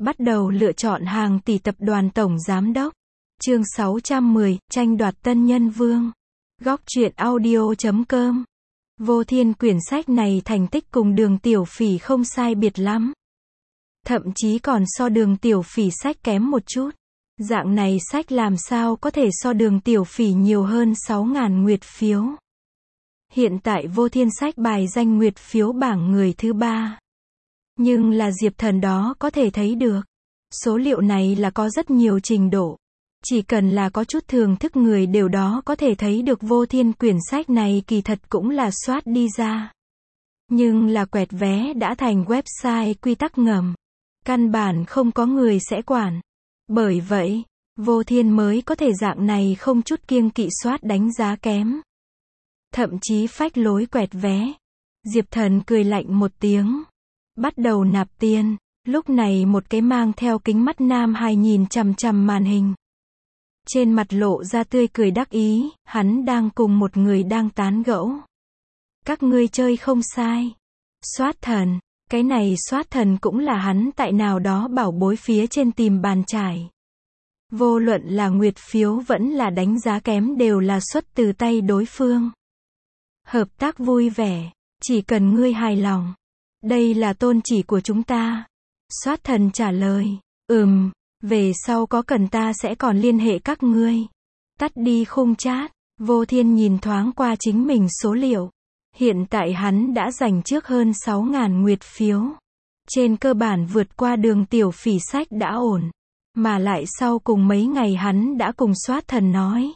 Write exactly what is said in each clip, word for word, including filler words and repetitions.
Bắt đầu lựa chọn hàng tỷ tập đoàn tổng giám đốc. Chương sáu trăm mười, tranh đoạt tân nhân vương. Góc truyện audio chấm com. Vô Thiên quyển sách này thành tích cùng Đường Tiểu Phỉ không sai biệt lắm. Thậm chí còn so Đường Tiểu Phỉ sách kém một chút. Dạng này sách làm sao có thể so Đường Tiểu Phỉ nhiều hơn sáu nghìn nguyệt phiếu. Hiện tại Vô Thiên sách bài danh nguyệt phiếu bảng người thứ ba. Nhưng là Diệp Thần đó có thể thấy được. Số liệu này là có rất nhiều trình độ. Chỉ cần là có chút thưởng thức người đều đó có thể thấy được Vô Thiên quyển sách này kỳ thật cũng là soát đi ra. Nhưng là quẹt vé đã thành website quy tắc ngầm. Căn bản không có người sẽ quản. Bởi vậy, Vô Thiên mới có thể dạng này không chút kiêng kỵ soát đánh giá kém. Thậm chí phách lối quẹt vé. Diệp Thần cười lạnh một tiếng. Bắt đầu nạp tiền. Lúc này một cái mang theo kính mắt nam hài nhìn chằm chằm màn hình. Trên mặt lộ ra tươi cười đắc ý, hắn đang cùng một người đang tán gẫu. Các ngươi chơi không sai. Soát thần, cái này soát thần cũng là hắn tại nào đó bảo bối phía trên tìm bàn trải. Vô luận là nguyệt phiếu vẫn là đánh giá kém đều là xuất từ tay đối phương. Hợp tác vui vẻ, chỉ cần ngươi hài lòng. Đây là tôn chỉ của chúng ta. Soát thần trả lời, ừm, về sau có cần ta sẽ còn liên hệ các ngươi. Tắt đi khung chat, Vô Thiên nhìn thoáng qua chính mình số liệu. Hiện tại hắn đã giành trước hơn sáu nghìn nguyệt phiếu. Trên cơ bản vượt qua Đường Tiểu Phỉ sách đã ổn. Mà lại sau cùng mấy ngày hắn đã cùng soát thần nói.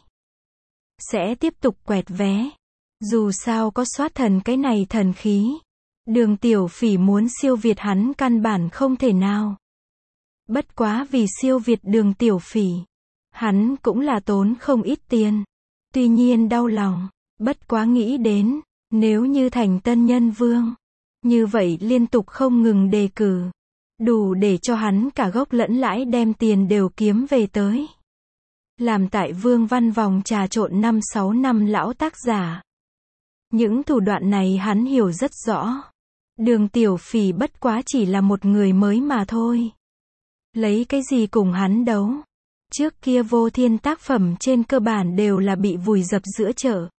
Sẽ tiếp tục quẹt vé. Dù sao có soát thần cái này thần khí. Đường Tiểu Phỉ muốn siêu việt hắn căn bản không thể nào. Bất quá vì siêu việt Đường Tiểu Phỉ. Hắn cũng là tốn không ít tiền. Tuy nhiên đau lòng. Bất quá nghĩ đến. Nếu như thành tân nhân vương. Như vậy liên tục không ngừng đề cử. Đủ để cho hắn cả gốc lẫn lãi đem tiền đều kiếm về tới. Làm tại Vương Văn vòng trà trộn năm sáu năm lão tác giả. Những thủ đoạn này hắn hiểu rất rõ. Đường Tiểu Phỉ bất quá chỉ là một người mới mà thôi. Lấy cái gì cùng hắn đấu? Trước kia Vô Thiên tác phẩm trên cơ bản đều là bị vùi dập giữa chợ.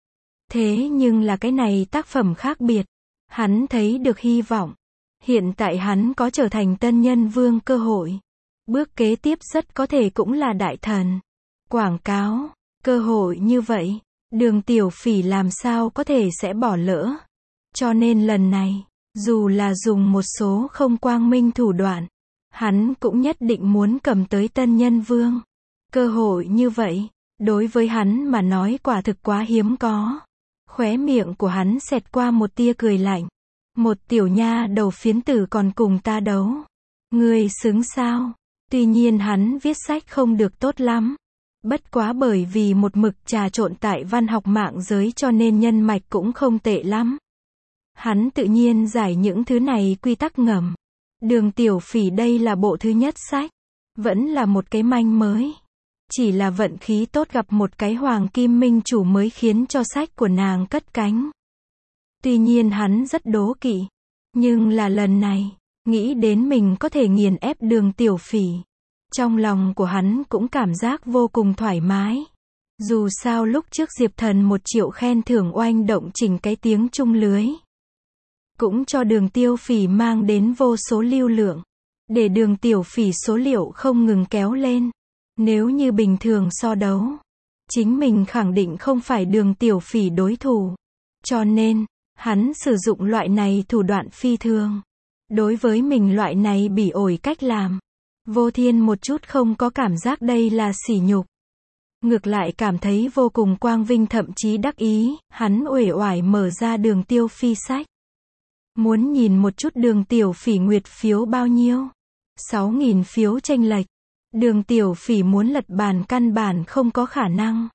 Thế nhưng là cái này tác phẩm khác biệt. Hắn thấy được hy vọng. Hiện tại hắn có trở thành tân nhân vương cơ hội. Bước kế tiếp rất có thể cũng là đại thần. Quảng cáo, cơ hội như vậy, Đường Tiểu Phỉ làm sao có thể sẽ bỏ lỡ. Cho nên lần này, dù là dùng một số không quang minh thủ đoạn, hắn cũng nhất định muốn cầm tới tân nhân vương. Cơ hội như vậy, đối với hắn mà nói quả thực quá hiếm có. Khóe miệng của hắn xẹt qua một tia cười lạnh. Một tiểu nha đầu phiến tử còn cùng ta đấu. Ngươi xứng sao? Tuy nhiên hắn viết sách không được tốt lắm. Bất quá bởi vì một mực trà trộn tại văn học mạng giới cho nên nhân mạch cũng không tệ lắm. Hắn tự nhiên giải những thứ này quy tắc ngầm. Đường Tiểu Phỉ đây là bộ thứ nhất sách. Vẫn là một cái manh mới. Chỉ là vận khí tốt gặp một cái hoàng kim minh chủ mới khiến cho sách của nàng cất cánh. Tuy nhiên hắn rất đố kỵ. Nhưng là lần này, nghĩ đến mình có thể nghiền ép Đường Tiểu Phỉ. Trong lòng của hắn cũng cảm giác vô cùng thoải mái. Dù sao lúc trước Diệp Thần một triệu khen thưởng oanh động chỉnh cái tiếng chung lưới. Cũng cho Đường Tiểu Phỉ mang đến vô số lưu lượng. Để Đường Tiểu Phỉ số liệu không ngừng kéo lên. Nếu như bình thường so đấu. Chính mình khẳng định không phải Đường Tiểu Phỉ đối thủ. Cho nên, hắn sử dụng loại này thủ đoạn phi thường. Đối với mình loại này bỉ ổi cách làm. Vô Thiên một chút không có cảm giác đây là sỉ nhục. Ngược lại cảm thấy vô cùng quang vinh thậm chí đắc ý, hắn uể oải mở ra Đường Tiểu Phỉ sách. Muốn nhìn một chút Đường Tiểu Phỉ nguyệt phiếu bao nhiêu? sáu nghìn phiếu chênh lệch. Đường Tiểu Phỉ muốn lật bàn căn bản không có khả năng.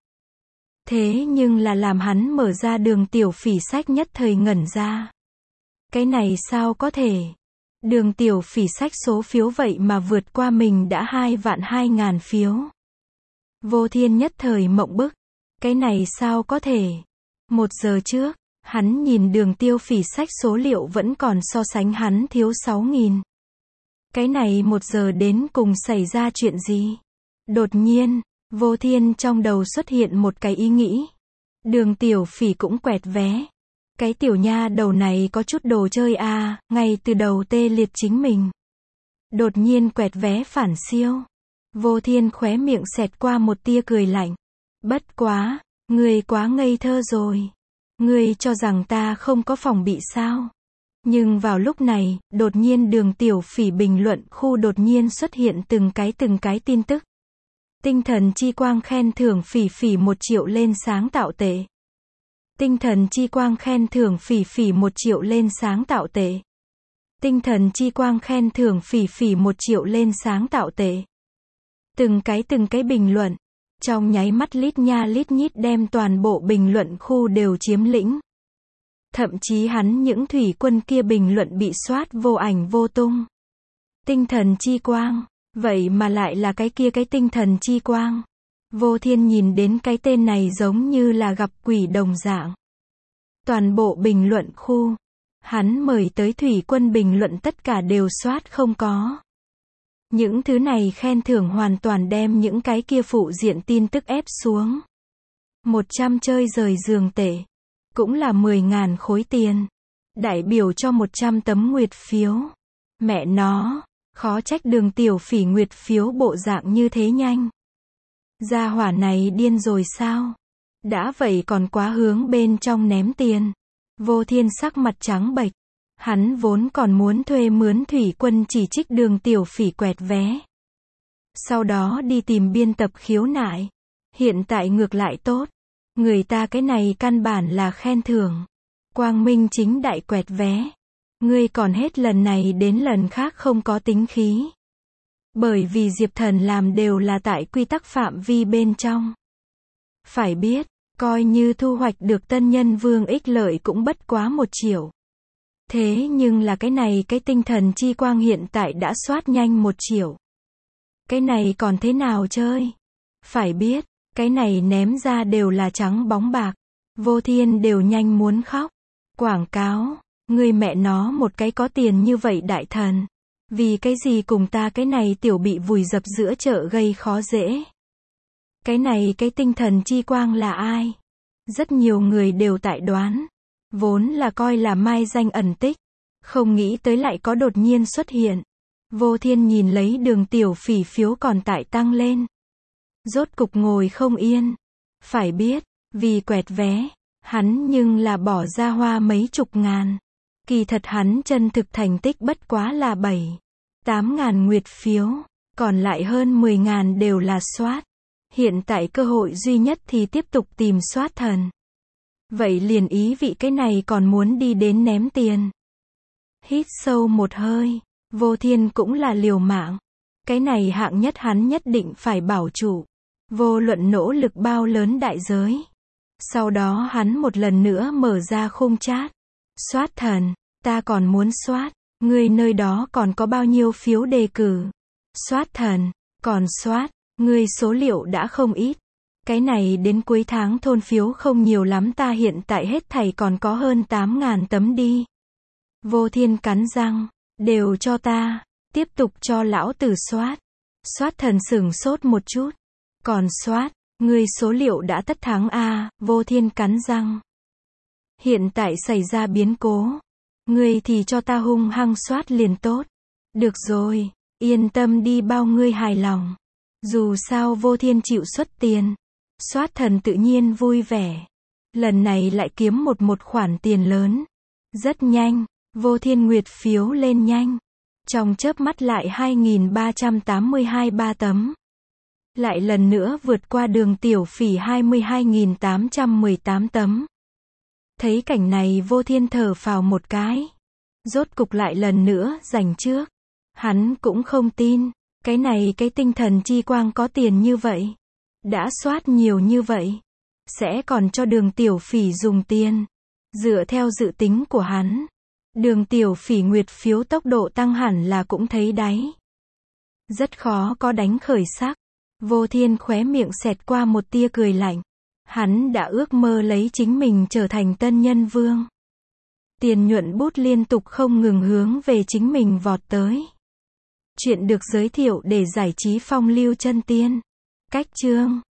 Thế nhưng là làm hắn mở ra Đường Tiểu Phỉ sách nhất thời ngẩn ra. Cái này sao có thể? Đường Tiểu Phỉ sách số phiếu vậy mà vượt qua mình đã hai vạn hai ngàn phiếu. Vô Thiên nhất thời mộng bức. Cái này sao có thể? Một giờ trước, hắn nhìn Đường Tiểu Phỉ sách số liệu vẫn còn so sánh hắn thiếu sáu nghìn. Cái này một giờ đến cùng xảy ra chuyện gì? Đột nhiên, Vô Thiên trong đầu xuất hiện một cái ý nghĩ. Đường Tiểu Phỉ cũng quẹt vé. Cái tiểu nha đầu này có chút đồ chơi à, ngay từ đầu tê liệt chính mình. Đột nhiên quẹt vé phản siêu. Vô Thiên khóe miệng xẹt qua một tia cười lạnh. Bất quá, ngươi quá ngây thơ rồi. Ngươi cho rằng ta không có phòng bị sao? Nhưng vào lúc này, đột nhiên Đường Tiểu Phỉ bình luận khu đột nhiên xuất hiện từng cái từng cái tin tức. Tinh thần chi quang khen thưởng Phỉ Phỉ một triệu lên sáng tạo tệ. Tinh thần chi quang khen thưởng Phỉ Phỉ một triệu lên sáng tạo tệ. Tinh thần chi quang khen thưởng Phỉ Phỉ một triệu lên sáng tạo tệ. Từng cái từng cái bình luận, trong nháy mắt lít nha lít nhít đem toàn bộ bình luận khu đều chiếm lĩnh. Thậm chí hắn những thủy quân kia bình luận bị soát vô ảnh vô tung. Tinh thần chi quang, vậy mà lại là cái kia cái tinh thần chi quang. Vô Thiên nhìn đến cái tên này giống như là gặp quỷ đồng dạng. Toàn bộ bình luận khu, hắn mời tới thủy quân bình luận tất cả đều soát không có. Những thứ này khen thưởng hoàn toàn đem những cái kia phụ diện tin tức ép xuống. một trăm chơi rời giường tệ, cũng là mười ngàn khối tiền. Đại biểu cho một trăm tấm nguyệt phiếu. Mẹ nó, khó trách Đường Tiểu Phỉ nguyệt phiếu bộ dạng như thế nhanh. Gia hỏa này điên rồi sao? Đã vậy còn quá hướng bên trong ném tiền. Vô Thiên sắc mặt trắng bệch. Hắn vốn còn muốn thuê mướn thủy quân chỉ trích Đường Tiểu Phỉ quẹt vé. Sau đó đi tìm biên tập khiếu nại. Hiện tại ngược lại tốt. Người ta cái này căn bản là khen thưởng. Quang minh chính đại quẹt vé. Ngươi còn hết lần này đến lần khác không có tính khí. Bởi vì Diệp Thần làm đều là tại quy tắc phạm vi bên trong. Phải biết, coi như thu hoạch được tân nhân vương ích lợi cũng bất quá một triệu. Thế nhưng là cái này cái tinh thần chi quang hiện tại đã soát nhanh một triệu. Cái này còn thế nào chơi? Phải biết, cái này ném ra đều là trắng bóng bạc. Vô Thiên đều nhanh muốn khóc. Quảng cáo, người mẹ nó một cái có tiền như vậy đại thần. Vì cái gì cùng ta cái này tiểu bị vùi dập giữa chợ gây khó dễ. Cái này cái tinh thần chi quang là ai? Rất nhiều người đều tại đoán. Vốn là coi là mai danh ẩn tích. Không nghĩ tới lại có đột nhiên xuất hiện. Vô Thiên nhìn lấy Đường Tiểu Phỉ phiếu còn tại tăng lên. Rốt cục ngồi không yên. Phải biết, vì quẹt vé, hắn nhưng là bỏ ra hoa mấy chục ngàn. Kỳ thật hắn chân thực thành tích bất quá là bảy, tám ngàn nguyệt phiếu. Còn lại hơn mười ngàn đều là soát. Hiện tại cơ hội duy nhất thì tiếp tục tìm soát thần. Vậy liền ý vị cái này còn muốn đi đến ném tiền. Hít sâu một hơi. Vô Thiên cũng là liều mạng. Cái này hạng nhất hắn nhất định phải bảo trụ. Vô luận nỗ lực bao lớn đại giới. Sau đó hắn một lần nữa mở ra khung chat. Soát thần, ta còn muốn soát. Người nơi đó còn có bao nhiêu phiếu đề cử? Soát thần, còn soát. Người số liệu đã không ít. Cái này đến cuối tháng thôn phiếu không nhiều lắm, ta hiện tại hết thảy còn có hơn tám ngàn tấm đi. Vô Thiên cắn răng. Đều cho ta. Tiếp tục cho lão tử soát. Soát thần sửng sốt một chút. Còn soát. Người số liệu đã tất thắng a. Vô Thiên cắn răng. Hiện tại xảy ra biến cố. Ngươi thì cho ta hung hăng soát liền tốt. Được rồi. Yên tâm đi, bao ngươi hài lòng. Dù sao Vô Thiên chịu xuất tiền. Soát thần tự nhiên vui vẻ. Lần này lại kiếm một một khoản tiền lớn. Rất nhanh. Vô Thiên nguyệt phiếu lên nhanh. Trong chớp mắt lại hai nghìn ba trăm tám mươi hai ba tấm. Lại lần nữa vượt qua Đường Tiểu Phỉ hai mươi hai nghìn tám trăm mười tám tấm. Thấy cảnh này Vô Thiên thở phào một cái. Rốt cục lại lần nữa giành trước. Hắn cũng không tin. Cái này cái tinh thần chi quang có tiền như vậy. Đã soát nhiều như vậy. Sẽ còn cho Đường Tiểu Phỉ dùng tiền. Dựa theo dự tính của hắn. Đường Tiểu Phỉ nguyệt phiếu tốc độ tăng hẳn là cũng thấy đáy. Rất khó có đánh khởi sắc. Vô Thiên khóe miệng xẹt qua một tia cười lạnh. Hắn đã ước mơ lấy chính mình trở thành tân nhân vương. Tiền nhuận bút liên tục không ngừng hướng về chính mình vọt tới. Chuyện được giới thiệu để giải trí phong lưu chân tiên. Cách chương